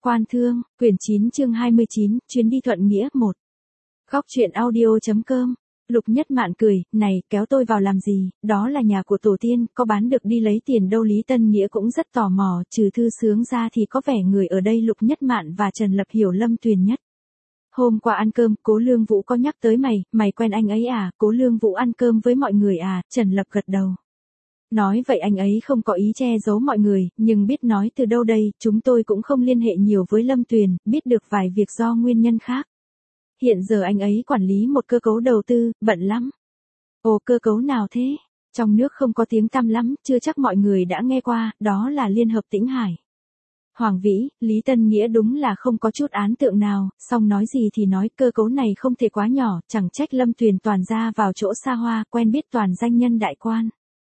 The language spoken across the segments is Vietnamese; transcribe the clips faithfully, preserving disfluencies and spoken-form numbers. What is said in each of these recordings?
Quan Thương, quyển chín chương hai mươi chín, chuyến đi thuận nghĩa một. Góc truyện audio.com. Lục Nhất Mạn cười, này, kéo tôi vào làm gì, đó là nhà của tổ tiên, có bán được đi lấy tiền đâu. Lý Tân Nghĩa cũng rất tò mò, trừ Thư Sướng ra thì có vẻ người ở đây Lục Nhất Mạn và Trần Lập hiểu Lâm Tuyền nhất. Hôm qua ăn cơm, Cố Lương Vũ có nhắc tới mày, mày quen anh ấy à? Cố Lương Vũ ăn cơm với mọi người à? Trần Lập gật đầu. Nói vậy anh ấy không có ý che giấu mọi người, nhưng biết nói từ đâu đây, chúng tôi cũng không liên hệ nhiều với Lâm Tuyền, biết được vài việc do nguyên nhân khác. Hiện giờ anh ấy quản lý một cơ cấu đầu tư, bận lắm. Ồ, cơ cấu nào thế? Trong nước không có tiếng tăm lắm, chưa chắc mọi người đã nghe qua, đó là Liên Hợp Tĩnh Hải. Hoàng Vĩ, Lý Tân Nghĩa đúng là không có chút ấn tượng nào, song nói gì thì nói, cơ cấu này không thể quá nhỏ, chẳng trách Lâm Tuyền toàn ra vào chỗ xa hoa, quen biết toàn danh nhân đại quan.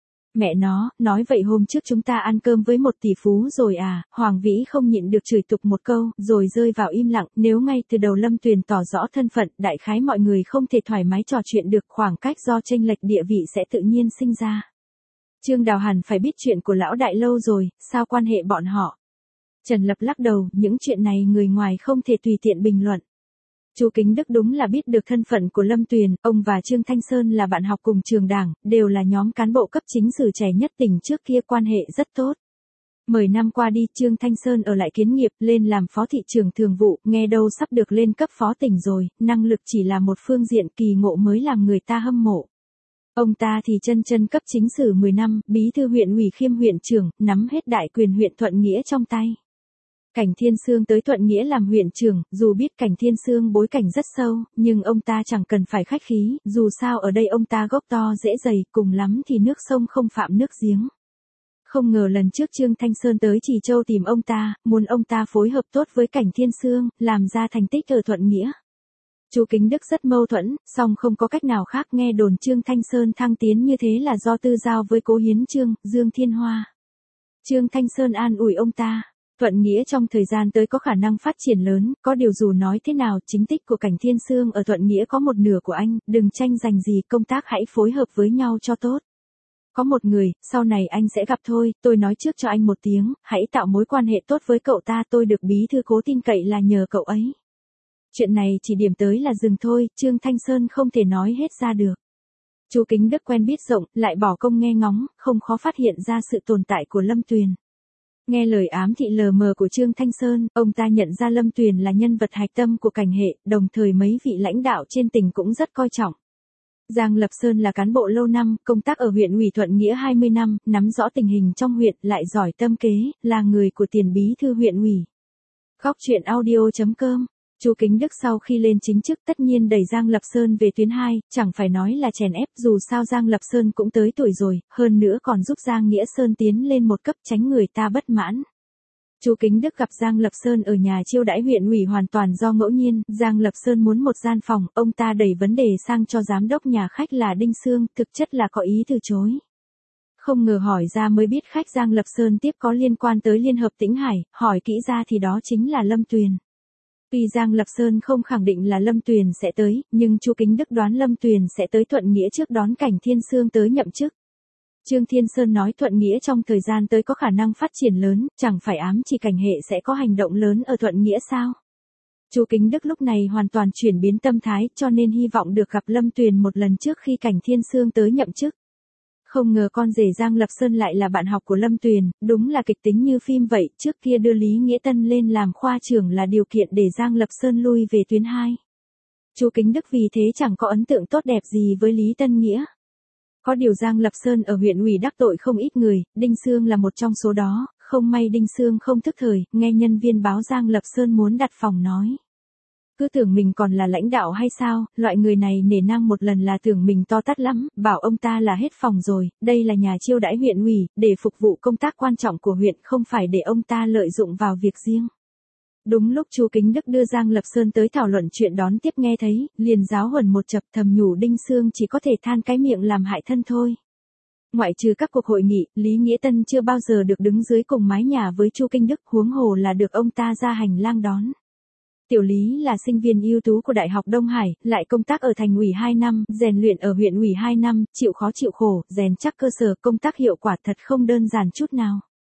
Mẹ nó, nói vậy hôm trước chúng ta ăn cơm với một tỷ phú rồi à? Hoàng Vĩ không nhịn được chửi tục một câu, rồi rơi vào im lặng. Nếu ngay từ đầu Lâm Tuyền tỏ rõ thân phận, đại khái mọi người không thể thoải mái trò chuyện được, khoảng cách do chênh lệch địa vị sẽ tự nhiên sinh ra. Trương Đào hẳn phải biết chuyện của lão đại lâu rồi, sao quan hệ bọn họ? Trần Lập lắc đầu, những chuyện này người ngoài không thể tùy tiện bình luận. Chu Kính Đức đúng là biết được thân phận của Lâm Tuyền, ông và Trương Thanh Sơn là bạn học cùng trường đảng, đều là nhóm cán bộ cấp chính sử trẻ nhất tỉnh, trước kia quan hệ rất tốt. Mười năm qua đi, Trương Thanh Sơn ở lại Kiến Nghiệp, lên làm phó thị trưởng thường vụ, nghe đâu sắp được lên cấp phó tỉnh rồi, năng lực chỉ là một phương diện, kỳ ngộ mới làm người ta hâm mộ. Ông ta thì chân chân cấp chính sử mười năm, bí thư huyện ủy kiêm huyện trưởng, nắm hết đại quyền huyện Thuận Nghĩa trong tay. Cảnh Thiên Sương tới Thuận Nghĩa làm huyện trưởng, dù biết Cảnh Thiên Sương bối cảnh rất sâu, nhưng ông ta chẳng cần phải khách khí, dù sao ở đây ông ta gốc to dễ dày, cùng lắm thì nước sông không phạm nước giếng. Không ngờ lần trước Trương Thanh Sơn tới Trì Châu tìm ông ta, muốn ông ta phối hợp tốt với Cảnh Thiên Sương, làm ra thành tích ở Thuận Nghĩa. Chu Kính Đức rất mâu thuẫn, song không có cách nào khác, nghe đồn Trương Thanh Sơn thăng tiến như thế là do tư giao với Cố Hiến Trương, Dương Thiên Hoa. Trương Thanh Sơn an ủi ông ta. Thuận Nghĩa trong thời gian tới có khả năng phát triển lớn, có điều dù nói thế nào, chính tích của Cảnh Thiên Sương ở Thuận Nghĩa có một nửa của anh, đừng tranh giành gì, công tác hãy phối hợp với nhau cho tốt. Có một người, sau này anh sẽ gặp thôi, tôi nói trước cho anh một tiếng, hãy tạo mối quan hệ tốt với cậu ta, tôi được bí thư Cố tin cậy là nhờ cậu ấy. Chuyện này chỉ điểm tới là dừng thôi, Trương Thanh Sơn không thể nói hết ra được. Chu Kính Đức quen biết rộng, lại bỏ công nghe ngóng, không khó phát hiện ra sự tồn tại của Lâm Tuyền. Nghe lời ám thị lờ mờ của Trương Thanh Sơn, ông ta nhận ra Lâm Tuyền là nhân vật hạch tâm của Cảnh hệ, đồng thời mấy vị lãnh đạo trên tỉnh cũng rất coi trọng. Giang Lập Sơn là cán bộ lâu năm, công tác ở huyện ủy Thuận Nghĩa hai mươi năm, nắm rõ tình hình trong huyện, lại giỏi tâm kế, là người của tiền bí thư huyện ủy. Góc truyện audio.com. Chu Kính Đức sau khi lên chính chức tất nhiên đẩy Giang Lập Sơn về tuyến hai, chẳng phải nói là chèn ép, dù sao Giang Lập Sơn cũng tới tuổi rồi, hơn nữa còn giúp Giang Nghĩa Sơn tiến lên một cấp, tránh người ta bất mãn. Chu Kính Đức gặp Giang Lập Sơn ở nhà chiêu đãi huyện ủy hoàn toàn do ngẫu nhiên, Giang Lập Sơn muốn một gian phòng, ông ta đẩy vấn đề sang cho giám đốc nhà khách là Đinh Sương, thực chất là có ý từ chối. Không ngờ hỏi ra mới biết khách Giang Lập Sơn tiếp có liên quan tới Liên Hợp Tĩnh Hải, hỏi kỹ ra thì đó chính là Lâm Tuyền. Tuy Giang Lập Sơn không khẳng định là Lâm Tuyền sẽ tới, nhưng Chu Kính Đức đoán Lâm Tuyền sẽ tới Thuận Nghĩa trước đón Cảnh Thiên Sương tới nhậm chức. Trương Thiên Sơn nói Thuận Nghĩa trong thời gian tới có khả năng phát triển lớn, chẳng phải ám chỉ Cảnh hệ sẽ có hành động lớn ở Thuận Nghĩa sao? Chu Kính Đức lúc này hoàn toàn chuyển biến tâm thái, cho nên hy vọng được gặp Lâm Tuyền một lần trước khi Cảnh Thiên Sương tới nhậm chức. Không ngờ con rể Giang Lập Sơn lại là bạn học của Lâm Tuyền, đúng là kịch tính như phim vậy, trước kia đưa Lý Nghĩa Tân lên làm khoa trưởng là điều kiện để Giang Lập Sơn lui về tuyến hai. Chu Kính Đức vì thế chẳng có ấn tượng tốt đẹp gì với Lý Tân Nghĩa. Có điều Giang Lập Sơn ở huyện ủy đắc tội không ít người, Đinh Sương là một trong số đó, không may Đinh Sương không thức thời, nghe nhân viên báo Giang Lập Sơn muốn đặt phòng nói. Cứ tưởng mình còn là lãnh đạo hay sao, loại người này nể nang một lần là tưởng mình to tát lắm, bảo ông ta là hết phòng rồi, đây là nhà chiêu đãi huyện ủy, để phục vụ công tác quan trọng của huyện, không phải để ông ta lợi dụng vào việc riêng. Đúng lúc Chu Kính Đức đưa Giang Lập Sơn tới thảo luận chuyện đón tiếp nghe thấy, liền giáo huấn một chập, thầm nhủ Đinh Sương chỉ có thể than cái miệng làm hại thân thôi. Ngoại trừ các cuộc hội nghị, Lý Nghĩa Tân chưa bao giờ được đứng dưới cùng mái nhà với Chu Kính Đức, huống hồ là được ông ta ra hành lang đón. Tiểu Lý là sinh viên ưu tú của Đại học Đông Hải, lại công tác ở thành ủy hai năm, rèn luyện ở huyện ủy hai năm, chịu khó chịu khổ, rèn chắc cơ sở, công tác hiệu quả thật không đơn giản chút nào.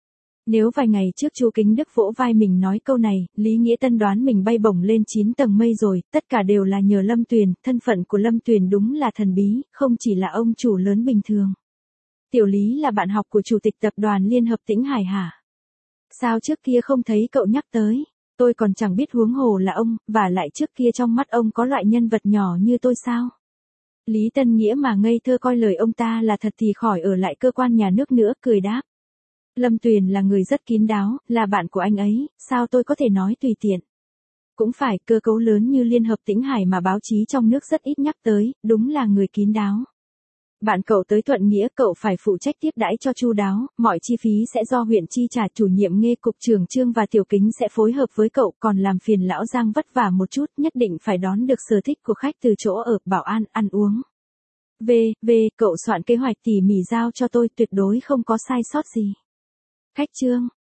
Nếu vài ngày trước Chu Kính Đức vỗ vai mình nói câu này, Lý Nghĩa Tân đoán mình bay bổng lên chín tầng mây rồi, tất cả đều là nhờ Lâm Tuyền, thân phận của Lâm Tuyền đúng là thần bí, không chỉ là ông chủ lớn bình thường. Tiểu Lý là bạn học của chủ tịch tập đoàn Liên Hợp Tĩnh Hải hả? Sao trước kia không thấy cậu nhắc tới? Tôi còn chẳng biết huống hồ là ông, và lại trước kia trong mắt ông có loại nhân vật nhỏ như tôi sao? Lý Tân Nghĩa mà ngây thơ coi lời ông ta là thật thì khỏi ở lại cơ quan nhà nước nữa, cười đáp. Lâm Tuyền là người rất kín đáo, là bạn của anh ấy, sao tôi có thể nói tùy tiện. Cũng phải, cơ cấu lớn như Liên Hợp Tĩnh Hải mà báo chí trong nước rất ít nhắc tới, đúng là người kín đáo. Bạn cậu tới Thuận Nghĩa, cậu phải phụ trách tiếp đãi cho chu đáo, mọi chi phí sẽ do huyện chi trả, chủ nhiệm Nghê cục trưởng Trương và Tiểu Kính sẽ phối hợp với cậu, còn làm phiền lão Giang vất vả một chút, nhất định phải đón được sở thích của khách từ chỗ ở, bảo an, ăn uống. V, V, cậu soạn kế hoạch tỉ mỉ giao cho tôi, tuyệt đối không có sai sót gì. Khách Trương,